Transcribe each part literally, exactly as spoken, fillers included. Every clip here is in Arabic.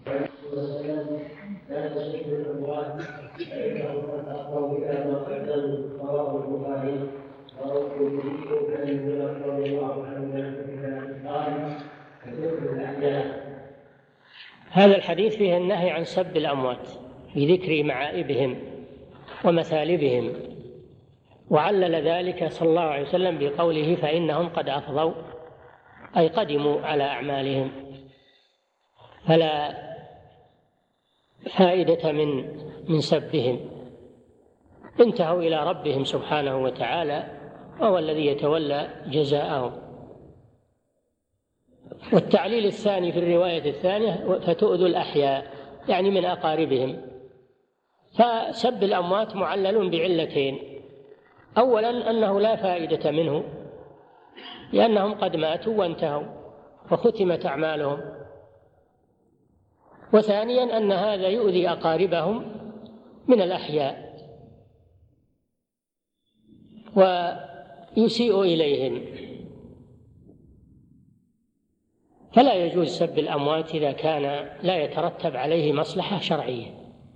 لا تسب الأموات فإنهم قد أفضوا إلى ما قدموا. رواه البخاري ورواه الترمذي عن ابن عمر رضي الله عنه قال: تسب الأحياء. هذا الحديث فيه النهي عن سب الأموات بذكر معائبهم ومثالبهم، وعلل ذلك صلى الله عليه وسلم بقوله: فإنهم قد أفضوا، أي قدموا على أعمالهم، فلا فائدة من من سبهم، انتهوا إلى ربهم سبحانه وتعالى وهو الذي يتولى جزاءهم. والتعليل الثاني في الرواية الثانية: فتؤذوا الأحياء، يعني من أقاربهم. فسب الأموات معلل بعلتين: أولا أنه لا فائدة منه لأنهم قد ماتوا وانتهوا وختمت أعمالهم، وثانيا أن هذا يؤذي أقاربهم من الأحياء ويسيء إليهم، فلا يجوز سب الأموات إذا كان لا يترتب عليه مصلحة شرعية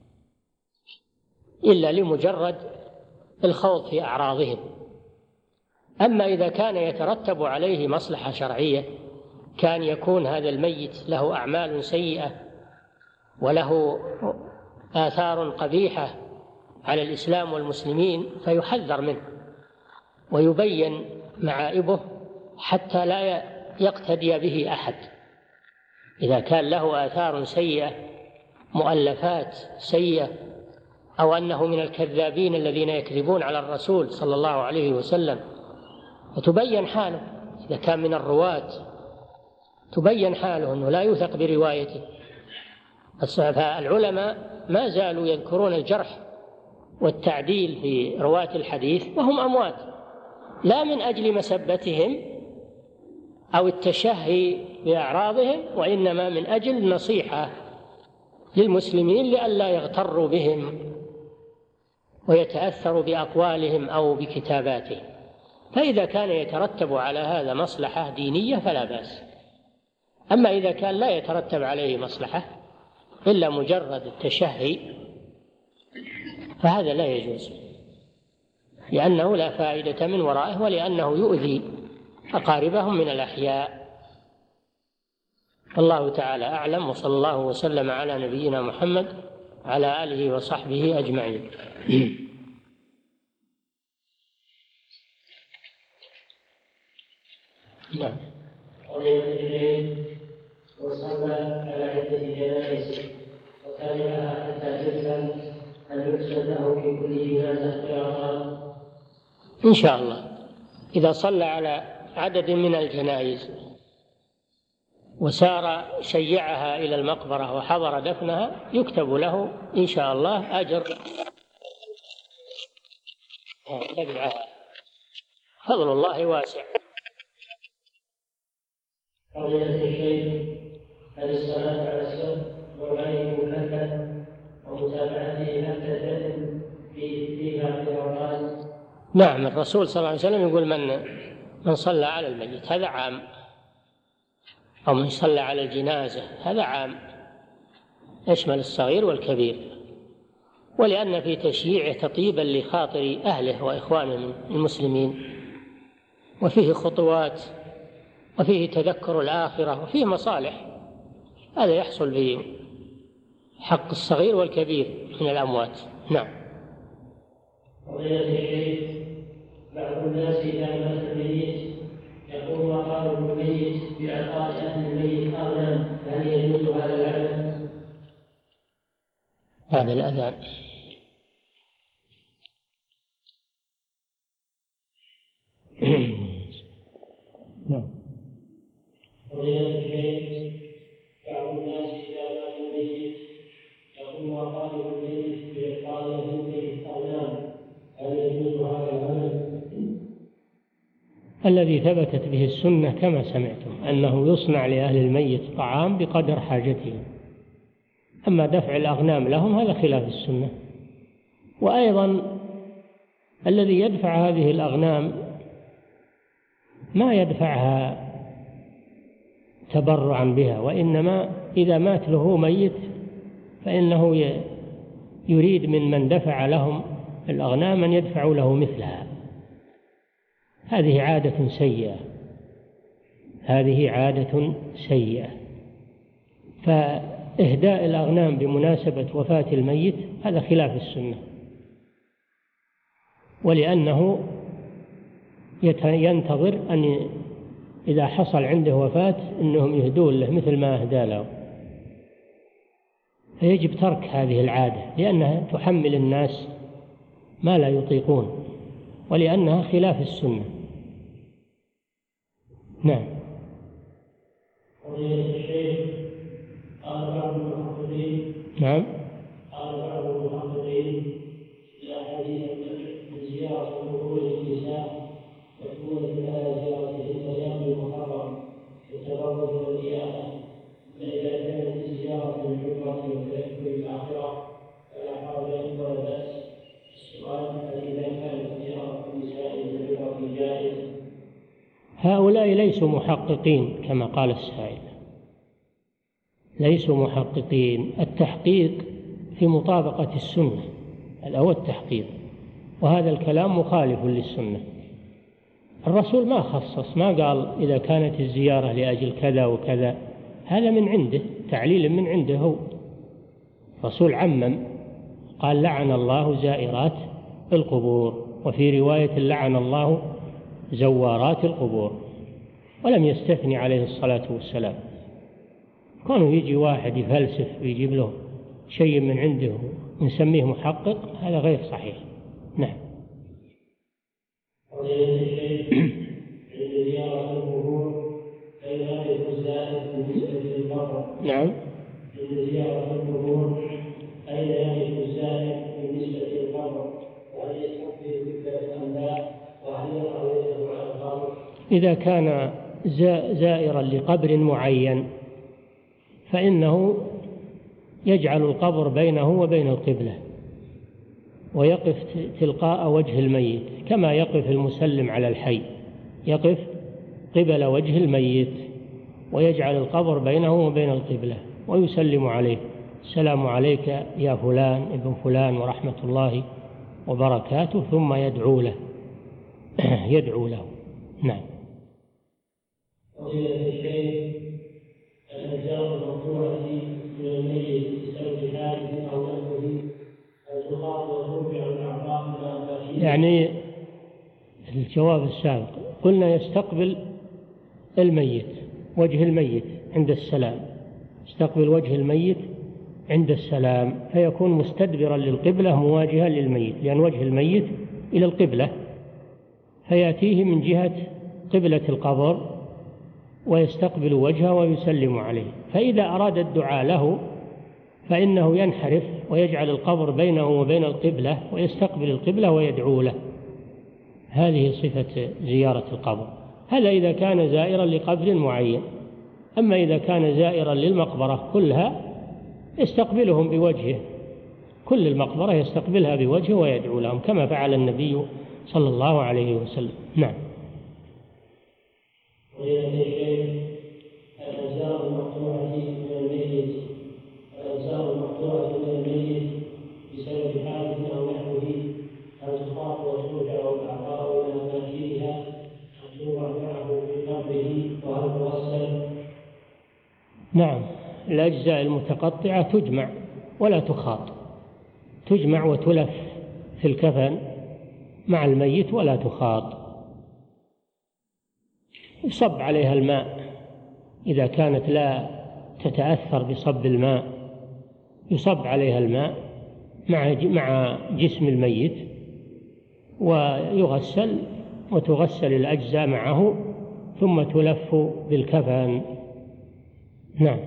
إلا لمجرد الخوض في أعراضهم. أما إذا كان يترتب عليه مصلحة شرعية، كان يكون هذا الميت له أعمال سيئة وله آثار قبيحة على الإسلام والمسلمين، فيحذر منه ويبين معائبه حتى لا يقتدي به أحد. إذا كان له آثار سيئة، مؤلفات سيئة، أو أنه من الكذابين الذين يكذبون على الرسول صلى الله عليه وسلم، فتبين حاله. إذا كان من الرواة تبين حاله أنه لا يوثق بروايته. فالعلماء ما زالوا يذكرون الجرح والتعديل في رواة الحديث وهم أموات، لا من أجل مسبتهم أو التشهي بأعراضهم، وإنما من أجل النصيحة للمسلمين لئلا يغتروا بهم ويتأثروا بأقوالهم أو بكتاباتهم. فإذا كان يترتب على هذا مصلحة دينية فلا بأس. أما إذا كان لا يترتب عليه مصلحة إلا مجرد التشهي فهذا لا يجوز، لأنه لا فائدة من ورائه ولأنه يؤذي أقاربهم من الأحياء. الله تعالى أعلم، وصلى الله وسلم على نبينا محمد على آله وصحبه أجمعين. نعم. وصلى على عدة جنائز وكانها حتى تدفن، أن يرسل له في كل جنازة قراءة؟ إن شاء الله إذا صلى على عدد من الجنائز وسار شيعها إلى المقبرة وحضر دفنها يكتب له إن شاء الله أجر تبعها. فضل الله واسع. قضية الشيخ: هل الصلاة على السر وغير مكلف ومتابعته حتى تتم في فيها قراءات؟ نعم، الرسول صلى الله عليه وسلم يقول: من من صلى على الميت، هذا عام، أو من صلى على الجنازة، هذا عام، يشمل الصغير والكبير. ولأن في تشييعه تطيبا لخاطر أهله وإخوانه المسلمين، وفيه خطوات، وفيه تذكر الآخرة، وفيه مصالح، هذا يحصل به حق الصغير والكبير من الأموات. نعم. قضية الشيخ: بعض الناس إذا مات الميت يقول وقال الميت بإعطاء أهل الميت أغنام، هل يجوز هذا العمل؟ هذا الأذان. نعم. قضية الشيخ: بعض الناس إذا مات الميت يقول وقال الميت بإعطاء أهل الميت أغنام، هل يجوز هذا العمل؟ الذي ثبتت به السنة كما سمعتم أنه يصنع لأهل الميت طعام بقدر حاجتهم. أما دفع الأغنام لهم هذا خلاف السنة. وأيضا الذي يدفع هذه الأغنام ما يدفعها تبرعا بها، وإنما إذا مات له ميت فإنه يريد من من دفع لهم الأغنام أن يدفعوا له مثلها. هذه عادة سيئة، هذه عادة سيئة. فإهداء الأغنام بمناسبة وفاة الميت هذا خلاف السنة، ولأنه ينتظر أن إذا حصل عنده وفاة أنهم يهدون له مثل ما أهدى له، فيجب ترك هذه العادة لأنها تحمل الناس ما لا يطيقون، ولأنها خلاف السنة. نعم. نعم. قال بعض المحققين إلى حديث زيارة قبور النساء وتكون لها زيارتهن يوم المحرم للتبرج والإيانة، فإذا كانت الزيارة للعمرة والتذكر بالآخرة فلا حرج ولا بأس. السؤال: فإذا كانت زيارة النساء للعمرة جائز؟ هؤلاء ليسوا محققين كما قال السائل، ليسوا محققين. التحقيق في مطابقة السنة، هذا هو التحقيق، وهذا الكلام مخالف للسنة. الرسول ما خصص، ما قال إذا كانت الزيارة لأجل كذا وكذا، هذا من عنده، تعليل من عنده هو. الرسول عمم، قال لعن الله زائرات القبور، وفي رواية لعن الله زوارات القبور، ولم يستثني عليه الصلاة والسلام. كونه يجي واحد يفلسف ويجيب له شيء من عنده ونسميه محقق، هذا غير صحيح. نعم. نعم. زيارة القبور أين يملك الزائر بالنسبة للقبر؟ وهل يستقبل قبلة أم لا؟ وهل يقع يده على القبر؟ إذا كان زائرا لقبر معين فإنه يجعل القبر بينه وبين القبلة، ويقف تلقاء وجه الميت كما يقف المسلم على الحي، يقف قبل وجه الميت ويجعل القبر بينه وبين القبلة ويسلم عليه: السلام عليك يا فلان ابن فلان ورحمة الله وبركاته، ثم يدعو له يدعو له. نعم. فضيلة الشيخ، الأجزاء المقطوعة من الميت بسبب حادث أو نحوه هل تخاف وترجع الأعضاء إلى أماكنها؟ يعني الجواب السابق قلنا يستقبل الميت وجه الميت عند السلام، يستقبل وجه الميت عند السلام، فيكون مستدبرا للقبلة مواجها للميت، لأن وجه الميت إلى القبلة، فيأتيه من جهة قبلة القبر ويستقبل وجهه ويسلم عليه. فإذا أراد الدعاء له فإنه ينحرف ويجعل القبر بينه وبين القبلة ويستقبل القبلة ويدعو له. هذه صفة زيارة القبر. هذا إذا كان زائرا لقبر معين. أما إذا كان زائرا للمقبرة كلها يستقبلهم بوجهه، كل المقبرة يستقبلها بوجهه ويدعو لهم كما فعل النبي صلى الله عليه وسلم. نعم. الأجزاء المقطوعة من الميت الأجزاء المقطوعة من الميت بسبب حادث أو نحوه هل تخاف وترجع الأعضاء إلى أماكنها؟ هل توضع معه في قبره؟ وهل توصل؟ نعم. الأجزاء المتقطعة تجمع ولا تخاط، تجمع وتلف في الكفن مع الميت ولا تخاط. يصب عليها الماء إذا كانت لا تتأثر بصب الماء، يصب عليها الماء مع مع جسم الميت ويغسل وتغسل الأجزاء معه ثم تلف بالكفن. نعم.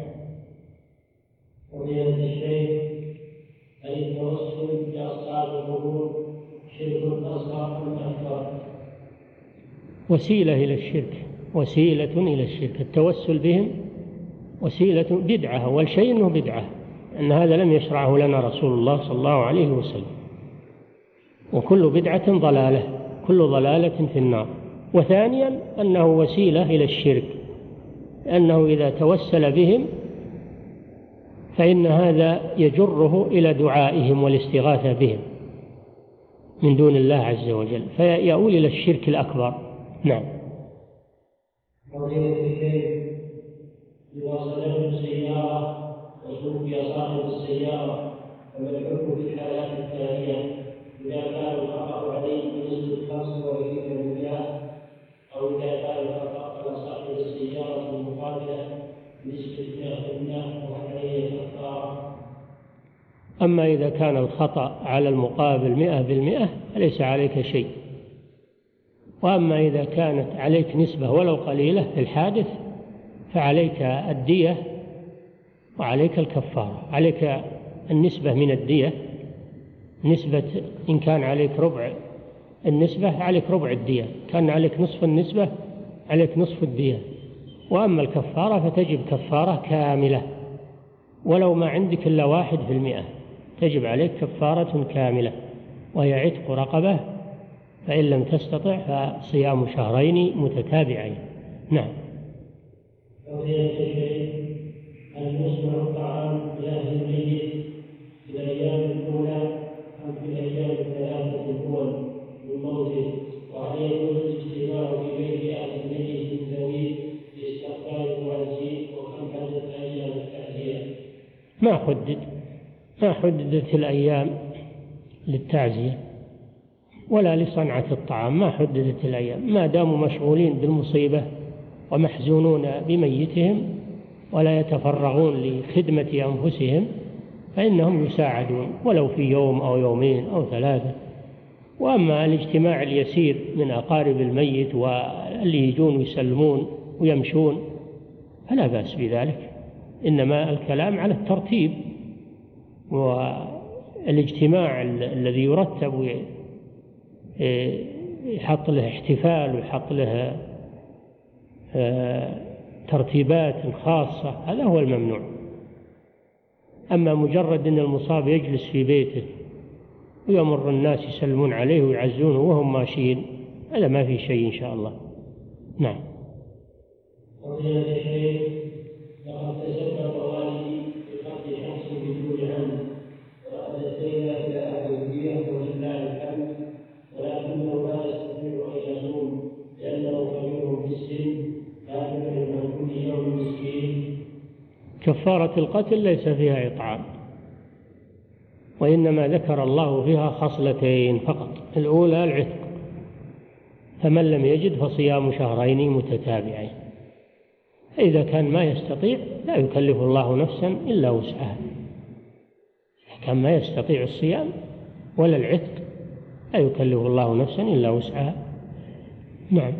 فضيلة الشيخ، هل التوسل بأصحاب القبور شرك أصغر أم أكبر؟ وسيلة إلى الشرك، وسيلة إلى الشرك. التوسل بهم وسيلة بدعة، أول شيء أنه بدعة، أن هذا لم يشرعه لنا رسول الله صلى الله عليه وسلم، وكل بدعة ضلالة، كل ضلالة في النار. وثانيا أنه وسيلة إلى الشرك، لأنه إذا توسل بهم فإن هذا يجره إلى دعائهم والاستغاثة بهم من دون الله عز وجل، فيؤول إلى الشرك الأكبر. نعم. إذا صدمت السيارة وتوفي صاحب السيارة فما الحكم في الحالات التالية؟ إذا كان الخطأ عليه بنسبة خمسة وعشرين بالمئة، أو إذا كان الخطأ على صاحب السيارة المقابلة بنسبة مئة بالمئة وعليه كفارة. أما إذا كان الخطأ على المقابل مئة بالمئة فليس عليك شيء، وأما إذا كانت عليك نسبة ولو قليلة في الحادث فعليك الدية وعليك الكفارة. عليك النسبة من الدية، نسبة إن كان عليك ربع النسبة عليك ربع الدية، كان عليك نصف النسبة عليك نصف الدية. وأما الكفارة فتجب كفارة كاملة، ولو ما عندك إلا واحد في المئة تجب عليك كفارة كاملة، وهي عتق رقبة، فإن لم تستطع فصيام شهرين متتابعين. نعم. هل يصنع الطعام لأهل الميت في الأيام الأولى أم في الأيام الثلاثة الأول من موته؟ وهل يجوز الاجتماع في بيت أهل الميت من ذويه لاستقبال الوازين؟ وكم عدد أيام التعزية؟ ما حدد ما حددت الأيام للتعزية ولا لصنعة الطعام، ما حددت الأيام، ما داموا مشغولين بالمصيبة ومحزونون بميتهم ولا يتفرغون لخدمة أنفسهم فإنهم يساعدون ولو في يوم أو يومين أو ثلاثة. وأما الاجتماع اليسير من أقارب الميت واللي يجون ويسلمون ويمشون فلا بأس بذلك، إنما الكلام على الترتيب والاجتماع الذي يرتب يحط له احتفال ويحط له ترتيبات خاصة، هذا هو الممنوع. أما مجرد أن المصاب يجلس في بيته ويمر الناس يسلمون عليه ويعزونه وهم ماشيين، هذا ما في شيء إن شاء الله. نعم. لقد تسبب والدي بقتل شخص بدون عمد وأدينا إلى أهل الدية ولله الحمد، ولكنه لا يستطيع أن يصوم لأنه كبير في السن لا يمكن عن كل يوم مسكين. كفارة القتل ليس فيها إطعام، وإنما ذكر الله فيها خصلتين فقط، الأولى العتق، فمن لم يجد فصيام شهرين متتابعين. إذا كان ما يستطيع لا يكلف الله نفسا إلا وسعها، كان ما يستطيع الصيام ولا العتق لا يكلف الله نفسا إلا وسعها. نعم.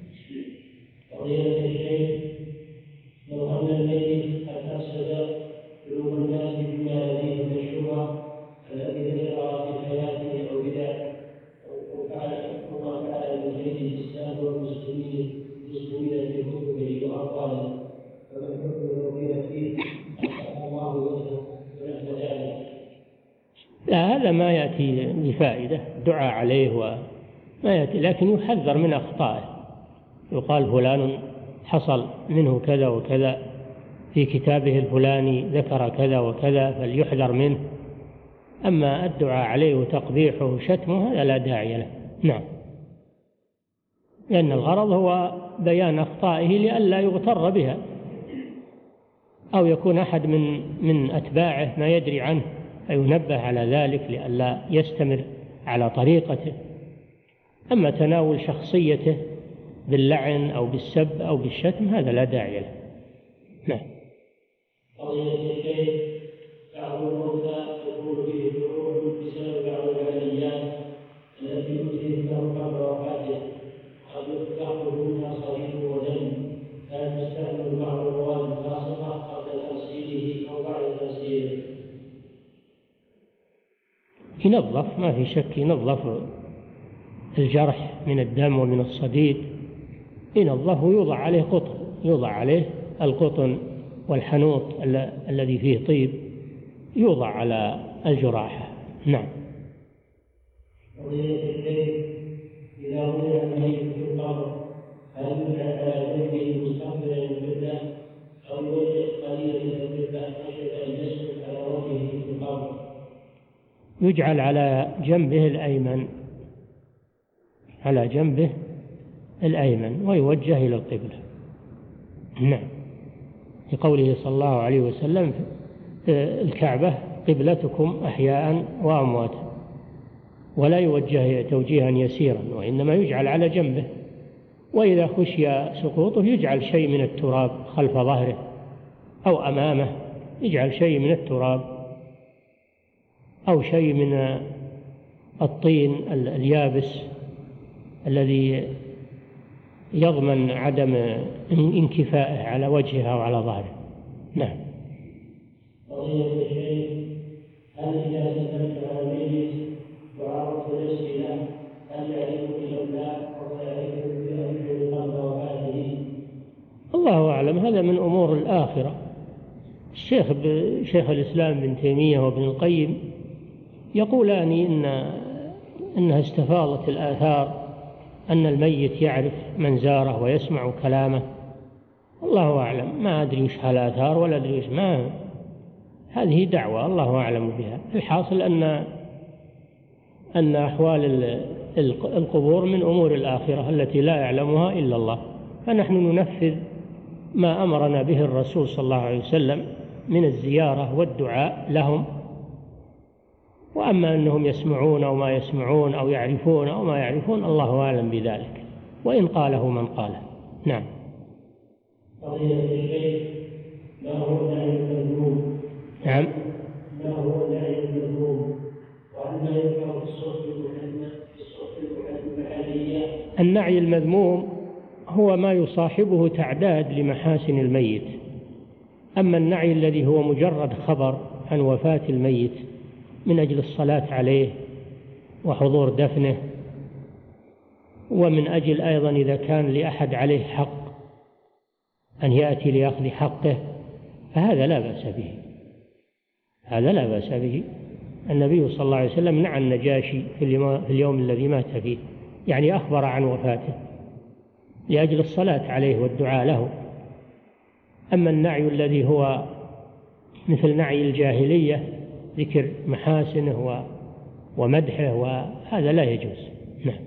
فضيلة الشيخ، لو أن الميت قد أفسد قلوب الناس بما لديه من الشبهة التي ذكرها في حياته أو بدعه وما فعل من خير الإسلام والمسلمين المسلمين في كتبه وأقواله، فمن حكم الذين فيه الله وجهه ونحو ذلك؟ لا، هذا ما يأتي بفائدة، دعاء عليه وما يأتي، لكن يحذر من أخطائه، يقال فلان حصل منه كذا وكذا في كتابه الفلاني ذكر كذا وكذا فليحذر منه. أما الدعاء عليه وتقبيحه وشتمه هذا لا داعي له. نعم. لأن الغرض هو بيان أخطائه لئلا يغتر بها، أو يكون أحد من من أتباعه ما يدري عنه فينبه على ذلك لئلا يستمر على طريقته. أما تناول شخصيته باللعن أو بالسب أو بالشتم هذا لا داعي له. نعم. قضية الشيخ بعض الموتى يكون فيه جروح بسبب بعض العمليات التي يؤذي له قبل وفاته، قد يفتح منها صليب ودم، لا تستعمل بعض المواد اللاصقة قبل تغسيله أو بعد تغسيله. ينظف، ما في شك، ينظف الجرح من الدم ومن الصديد، ينظف ويوضع عليه قطن، يوضع عليه القطن والحنوط الذي فيه طيب يوضع على الجراحة. نعم. إذا وضع الميت في القبر هل يوضع على جنبه مستقبلا القبلة أو يوجه قليلا إلى القبلة خشية أن يسقط يجعل على جنبه الأيمن، على جنبه الأيمن، ويوجه إلى القبلة. نعم، لقوله صلى الله عليه وسلم: الكعبة قبلتكم أحياء وأمواتا. ولا يوجه توجيها يسيرا، وإنما يجعل على جنبه، وإذا خشي سقوطه يجعل شيء من التراب خلف ظهره أو أمامه، يجعل شيء من التراب أو شيء من الطين اليابس الذي يضمن عدم انكفائه على وجهه أو على ظهره. نعم. هل إذا سلمت على الميت وعرضت نفسي له هل يعرف بالله أو يعرف بأمره قبل وفاته؟ الله أعلم، هذا من أمور الآخرة. الشيخ شيخ الإسلام ابن تيمية وابن القيم يقولان إن إنها استفاضت الآثار أن الميت يعرف من زاره ويسمع كلامه. الله أعلم، ما أدري وش هالآثار ولا أدري وش، ما هذه دعوة الله أعلم بها. الحاصل أن أن أحوال القبور من أمور الآخرة التي لا يعلمها إلا الله، فنحن ننفذ ما أمرنا به الرسول صلى الله عليه وسلم من الزيارة والدعاء لهم. وأما أنهم يسمعون أو ما يسمعون أو يعرفون أو ما يعرفون، الله أعلم بذلك، وإن قاله من قاله. نعم. قضية الشيخ ما هو النعي المذموم؟ نعم. ما هو النعي المذموم؟ وأن يذكر في الصوت المحلية؟ النعي المذموم هو ما يصاحبه تعداد لمحاسن الميت. أما النعي الذي هو مجرد خبر عن وفاة الميت من أجل الصلاة عليه وحضور دفنه، ومن أجل أيضا إذا كان لأحد عليه حق أن يأتي لأخذ حقه، فهذا لا بأس به، هذا لا بأس به. النبي صلى الله عليه وسلم نعى النجاشي في اليوم الذي مات فيه، يعني أخبر عن وفاته لأجل الصلاة عليه والدعاء له. أما النعي الذي هو مثل نعي الجاهلية، ذكر محاسنه ومدحه، وهذا لا يجوز. نعم.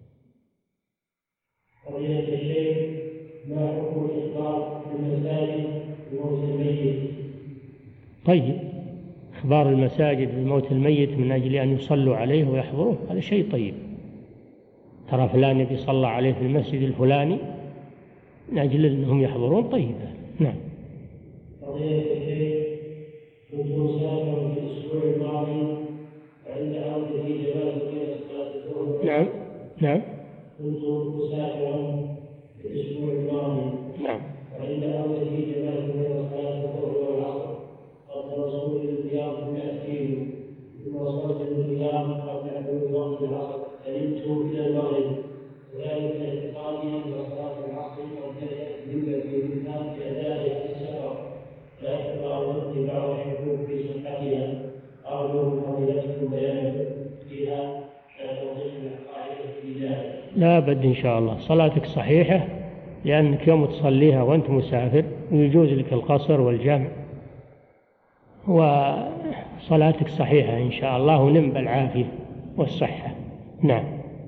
قضية الشيخ ما حكم الإخبار في المساجد بموت الميت؟ طيب، إخبار المساجد بموت الميت من أجل أن يصلوا عليه ويحضروه هذا شيء طيب. ترى فلان يبي صلى عليه في المسجد الفلاني من أجل أنهم يحضرون، طيب. نعم. قضية الشيخ كنت مسافرا في الأسبوع الماضي عند عودتي جلست إلى صلاة الظهر. نعم. نعم. كنت مسافرا في الأسبوع الماضي. نعم. وعند عودتي جلست إلى صلاة الظهر والعصر قبل وصول الرياض بمئة كيلو، ثم وصلت الرياض قبل حلول وقت العصر، فنمت إلى المغرب، وذلك اعتقادي أن صلاة العصر قد بدأت في مثال أدائها في السفر، لا يتقارب بعض الحقوق في صحتها. أرجو فضيلتكم بيان فيها توضيح القاعدة في ذلك. لا بد إن شاء الله، صلاتك صحيحة لأنك يوم تصليها وأنت مسافر ويجوز لك القصر والجمع، وصلاتك صحيحة إن شاء الله، ونم بالعافية والصحة. نعم.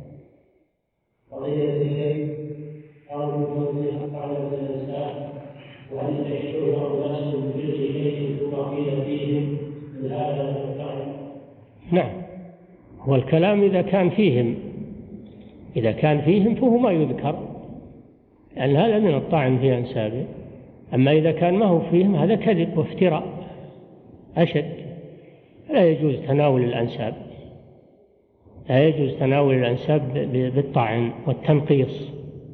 قضية الشيخ أرجو توضيح قاعدة الإنسان، وهل يشعرها الناس بجزء شيء ثم قيل فيهم من هذا الطعن؟ نعم، هو الكلام إذا كان فيهم، إذا كان فيهم فهو ما يذكر، لأن هذا من الطعن في أنسابه. أما إذا كان ما هو فيهم هذا كذب وافتراء أشد. لا يجوز تناول الأنساب، لا يجوز تناول الأنساب بالطعن والتنقيص،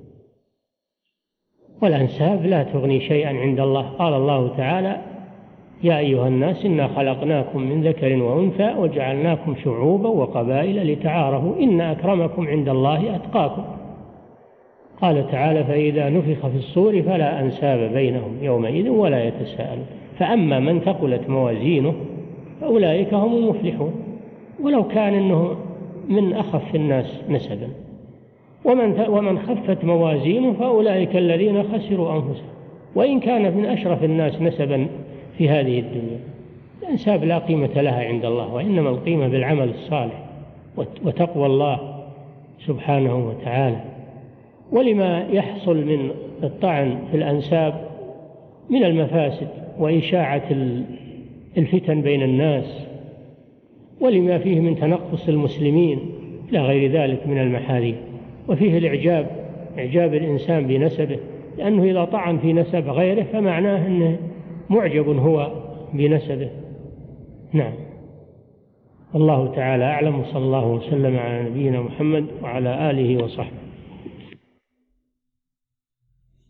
والأنساب لا تغني شيئا عند الله. قال الله تعالى: يا أيها الناس إنا خلقناكم من ذكر وأنثى وجعلناكم شعوبا وقبائل لتعارفوا إن أكرمكم عند الله أتقاكم. قال تعالى: فإذا نفخ في الصور فلا أنساب بينهم يومئذ ولا يتساءلون. فأما من ثقلت موازينه فأولئك هم المفلحون، ولو كان إنه من أخف الناس نسبا. ومن ومن خفت موازينه فأولئك الذين خسروا أنفسهم، وإن كان من أشرف الناس نسبا في هذه الدنيا. الأنساب لا قيمة لها عند الله، وإنما القيمة بالعمل الصالح وتقوى الله سبحانه وتعالى. ولما يحصل من الطعن في الأنساب من المفاسد وإشاعة الفتن بين الناس، ولما فيه من تنقص المسلمين إلى غير ذلك من المحاذير. وفيه الإعجاب، إعجاب الإنسان بنسبه، لأنه إذا طعن في نسب غيره فمعناه أنه معجب هو بنسبه. نعم. الله تعالى أعلم، وصلى الله وسلم على نبينا محمد وعلى آله وصحبه.